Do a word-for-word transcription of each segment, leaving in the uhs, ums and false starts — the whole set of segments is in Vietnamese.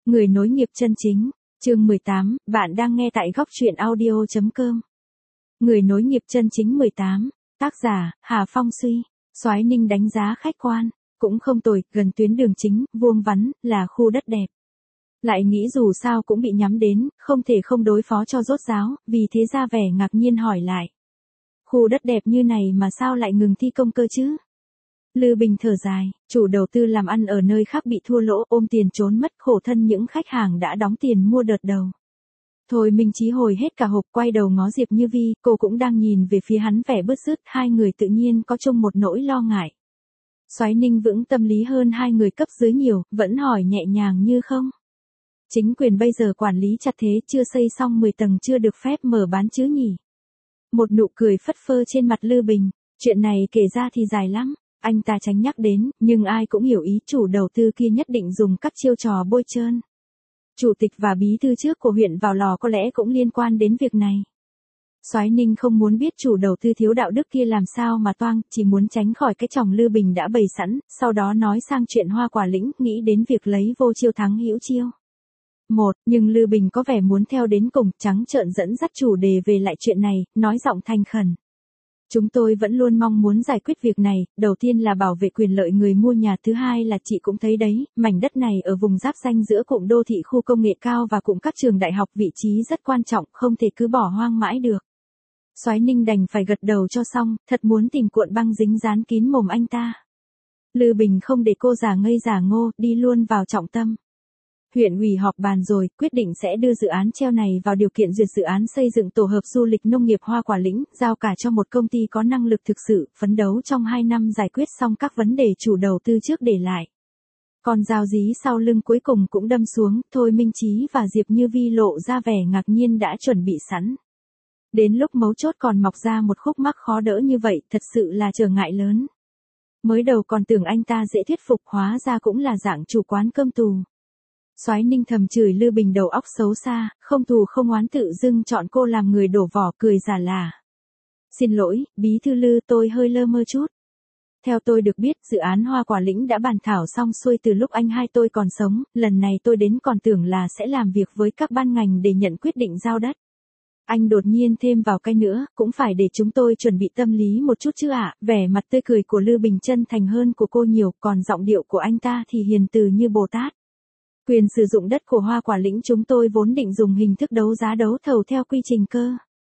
Người nối nghiệp chân chính, chương mười tám, bạn đang nghe tại góc truyện audio chấm com. Người nối nghiệp chân chính mười tám, tác giả, Hà Phong Suy, Soái Ninh đánh giá khách quan, cũng không tồi, gần tuyến đường chính, vuông vắn, là khu đất đẹp. Lại nghĩ dù sao cũng bị nhắm đến, không thể không đối phó cho rốt ráo, vì thế ra vẻ ngạc nhiên hỏi lại. Khu đất đẹp như này mà sao lại ngừng thi công cơ chứ? Lư Bình thở dài, chủ đầu tư làm ăn ở nơi khác bị thua lỗ, ôm tiền trốn mất, khổ thân những khách hàng đã đóng tiền mua đợt đầu. Thôi Minh Chí hồi hết cả hộp, quay đầu ngó Diệp Như Vi, cô cũng đang nhìn về phía hắn vẻ bứt rứt, hai người tự nhiên có chung một nỗi lo ngại. Soái Ninh vững tâm lý hơn hai người cấp dưới nhiều, vẫn hỏi nhẹ nhàng như không. Chính quyền bây giờ quản lý chặt thế, chưa xây xong mười tầng chưa được phép mở bán chứ nhỉ? Một nụ cười phất phơ trên mặt Lư Bình, chuyện này kể ra thì dài lắm. Anh ta tránh nhắc đến, nhưng ai cũng hiểu ý chủ đầu tư kia nhất định dùng các chiêu trò bôi trơn. Chủ tịch và bí thư trước của huyện vào lò có lẽ cũng liên quan đến việc này. Soái Ninh không muốn biết chủ đầu tư thiếu đạo đức kia làm sao mà toang, chỉ muốn tránh khỏi cái chòng Lư Bình đã bày sẵn, sau đó nói sang chuyện Hoa Quả Lĩnh, nghĩ đến việc lấy vô chiêu thắng hữu chiêu. Một, nhưng Lư Bình có vẻ muốn theo đến cùng, trắng trợn dẫn dắt chủ đề về lại chuyện này, nói giọng thành khẩn. Chúng tôi vẫn luôn mong muốn giải quyết việc này, đầu tiên là bảo vệ quyền lợi người mua nhà, thứ hai là chị cũng thấy đấy, mảnh đất này ở vùng giáp ranh giữa cụm đô thị khu công nghệ cao và cụm các trường đại học, vị trí rất quan trọng, không thể cứ bỏ hoang mãi được. Soái Ninh đành phải gật đầu cho xong, thật muốn tìm cuộn băng dính dán kín mồm anh ta. Lư Bình không để cô giả ngây giả ngô, đi luôn vào trọng tâm. Huyện ủy họp bàn rồi, quyết định sẽ đưa dự án treo này vào điều kiện duyệt dự án xây dựng tổ hợp du lịch nông nghiệp Hoa Quả Lĩnh, giao cả cho một công ty có năng lực thực sự, phấn đấu trong hai năm giải quyết xong các vấn đề chủ đầu tư trước để lại. Còn dao dí sau lưng cuối cùng cũng đâm xuống, Thôi Minh Chí và Diệp Như Vi lộ ra vẻ ngạc nhiên đã chuẩn bị sẵn. Đến lúc mấu chốt còn mọc ra một khúc mắc khó đỡ như vậy, thật sự là trở ngại lớn. Mới đầu còn tưởng anh ta dễ thuyết phục, hóa ra cũng là dạng chủ quán cơm tù. Soái Ninh thầm chửi Lư Bình đầu óc xấu xa, không thù không oán, tự dưng chọn cô làm người đổ vỏ, cười giả là. Xin lỗi, bí thư Lư, tôi hơi lơ mơ chút. Theo tôi được biết, dự án Hoa Quả Lĩnh đã bàn thảo xong xuôi từ lúc anh hai tôi còn sống, lần này tôi đến còn tưởng là sẽ làm việc với các ban ngành để nhận quyết định giao đất. Anh đột nhiên thêm vào cái nữa, cũng phải để chúng tôi chuẩn bị tâm lý một chút chứ ạ, vẻ mặt tươi cười của Lư Bình chân thành hơn của cô nhiều, còn giọng điệu của anh ta thì hiền từ như Bồ Tát. Quyền sử dụng đất của Hoa Quả Lĩnh chúng tôi vốn định dùng hình thức đấu giá đấu thầu theo quy trình cơ.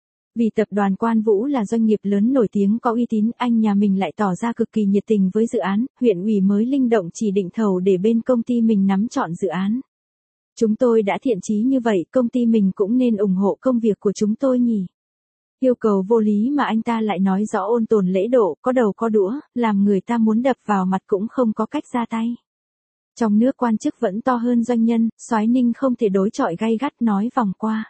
Vì tập đoàn Quan Vũ là doanh nghiệp lớn nổi tiếng có uy tín, anh nhà mình lại tỏ ra cực kỳ nhiệt tình với dự án, huyện ủy mới linh động chỉ định thầu để bên công ty mình nắm trọn dự án. Chúng tôi đã thiện chí như vậy, công ty mình cũng nên ủng hộ công việc của chúng tôi nhỉ. Yêu cầu vô lý mà anh ta lại nói rõ ôn tồn lễ độ, có đầu có đũa, làm người ta muốn đập vào mặt cũng không có cách ra tay. Trong nước quan chức vẫn to hơn doanh nhân, Soái Ninh không thể đối chọi gay gắt, nói vòng qua.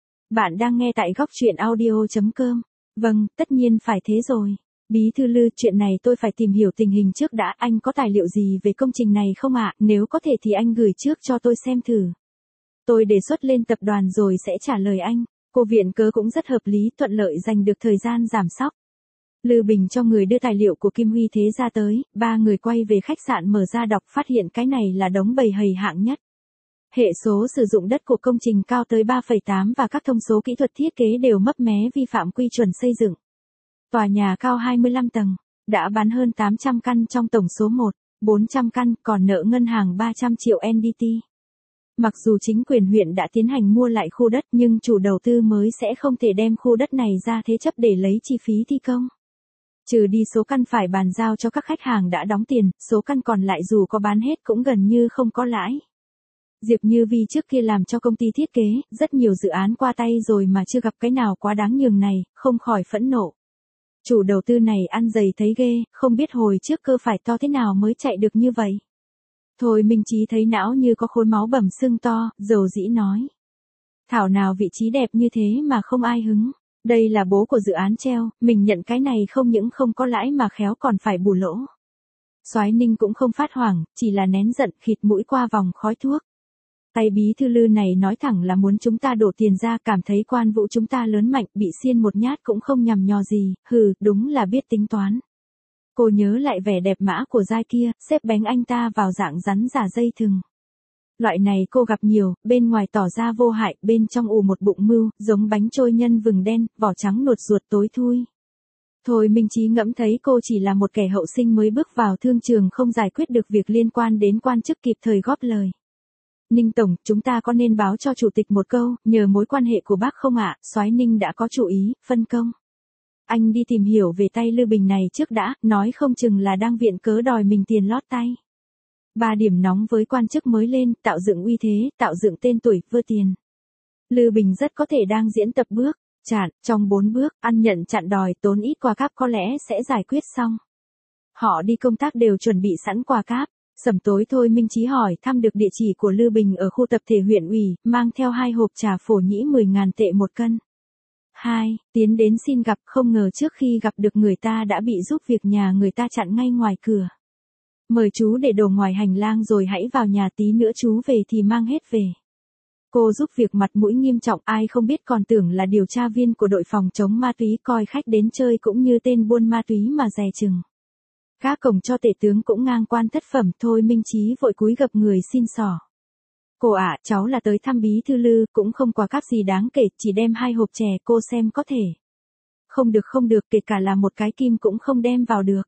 Bạn đang nghe tại góc truyện audio chấm com. Vâng, tất nhiên phải thế rồi. Bí thư Lư, chuyện này tôi phải tìm hiểu tình hình trước đã, anh có tài liệu gì về công trình này không ạ? Nếu có thể thì anh gửi trước cho tôi xem thử. Tôi đề xuất lên tập đoàn rồi sẽ trả lời anh. Cô viện cớ cũng rất hợp lý, thuận lợi giành được thời gian giảm sóc. Lư Bình cho người đưa tài liệu của Kim Huy Thế ra tới, ba người quay về khách sạn mở ra đọc, phát hiện cái này là đống bầy hầy hạng nhất. Hệ số sử dụng đất của công trình cao tới ba phẩy tám và các thông số kỹ thuật thiết kế đều mấp mé vi phạm quy chuẩn xây dựng. Tòa nhà cao hai mươi lăm tầng, đã bán hơn tám trăm căn trong tổng số một, bốn trăm căn, còn nợ ngân hàng ba trăm triệu en đê tê. Mặc dù chính quyền huyện đã tiến hành mua lại khu đất nhưng chủ đầu tư mới sẽ không thể đem khu đất này ra thế chấp để lấy chi phí thi công. Trừ đi số căn phải bàn giao cho các khách hàng đã đóng tiền, số căn còn lại dù có bán hết cũng gần như không có lãi. Diệp Như Vi trước kia làm cho công ty thiết kế, rất nhiều dự án qua tay rồi mà chưa gặp cái nào quá đáng nhường này, không khỏi phẫn nộ. Chủ đầu tư này ăn dày thấy ghê, không biết hồi trước cơ phải to thế nào mới chạy được như vậy. Thôi Minh Chí thấy não như có khối máu bầm sưng to, dầu dĩ nói. Thảo nào vị trí đẹp như thế mà không ai hứng. Đây là bố của dự án treo, mình nhận cái này không những không có lãi mà khéo còn phải bù lỗ. Soái Ninh cũng không phát hoảng, chỉ là nén giận, khịt mũi qua vòng khói thuốc. Tay bí thư Lư này nói thẳng là muốn chúng ta đổ tiền ra, cảm thấy Quan Vũ chúng ta lớn mạnh, bị xiên một nhát cũng không nhằm nhò gì, hừ, đúng là biết tính toán. Cô nhớ lại vẻ đẹp mã của giai kia, xếp bánh anh ta vào dạng rắn giả dây thừng. Loại này cô gặp nhiều, bên ngoài tỏ ra vô hại, bên trong ù một bụng mưu, giống bánh trôi nhân vừng đen, vỏ trắng nuột ruột tối thui. Thôi Minh Chí ngẫm thấy cô chỉ là một kẻ hậu sinh mới bước vào thương trường không giải quyết được việc liên quan đến quan chức kịp thời góp lời. Ninh Tổng, chúng ta có nên báo cho chủ tịch một câu, nhờ mối quan hệ của bác không ạ? Soái Ninh đã có chủ ý, phân công. Anh đi tìm hiểu về tay Lư Bình này trước đã, nói không chừng là đang viện cớ đòi mình tiền lót tay. Ba điểm nóng với quan chức mới lên, tạo dựng uy thế, tạo dựng tên tuổi, vơ tiền. Lư Bình rất có thể đang diễn tập bước, chặn, trong bốn bước, ăn nhận chặn đòi, tốn ít quà cáp có lẽ sẽ giải quyết xong. Họ đi công tác đều chuẩn bị sẵn quà cáp. Sẩm tối Thôi Minh Chí hỏi thăm được địa chỉ của Lư Bình ở khu tập thể huyện ủy, mang theo hai hộp trà phổ nhĩ mười ngàn tệ một cân. Hai, tiến đến xin gặp, không ngờ trước khi gặp được người ta đã bị giúp việc nhà người ta chặn ngay ngoài cửa. Mời chú để đồ ngoài hành lang rồi hãy vào nhà, tí nữa chú về thì mang hết về. Cô giúp việc mặt mũi nghiêm trọng, ai không biết còn tưởng là điều tra viên của đội phòng chống ma túy, coi khách đến chơi cũng như tên buôn ma túy mà dè chừng. Các cổng cho tể tướng cũng ngang quan thất phẩm. Thôi Minh Chí vội cúi gập người xin xỏ. Cô ạ, cháu là tới thăm bí thư Lư, cũng không quà cáp gì đáng kể, chỉ đem hai hộp chè, cô xem có thể. Không được không được, kể cả là một cái kim cũng không đem vào được.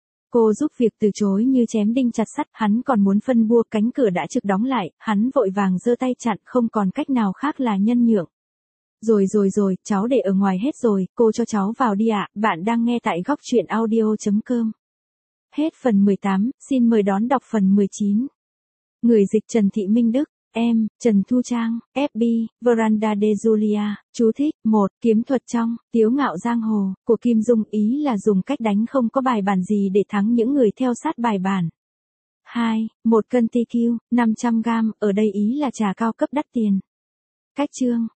Cô giúp việc từ chối như chém đinh chặt sắt, hắn còn muốn phân bua, cánh cửa đã trực đóng lại, hắn vội vàng giơ tay chặn, không còn cách nào khác là nhân nhượng. Rồi rồi rồi, cháu để ở ngoài hết rồi, cô cho cháu vào đi ạ. Bạn đang nghe tại góc truyện audio chấm com. Hết phần mười tám, xin mời đón đọc phần mười chín. Người dịch Trần Thị Minh Đức, em, Trần Thu Trang, ép bê, Veranda de Julia, chú thích, một, kiếm thuật trong, tiếu ngạo giang hồ, của Kim Dung, ý là dùng cách đánh không có bài bản gì để thắng những người theo sát bài bản. Hai, một cân tê quy, năm trăm gam, ở đây ý là trà cao cấp đắt tiền. Cách chương,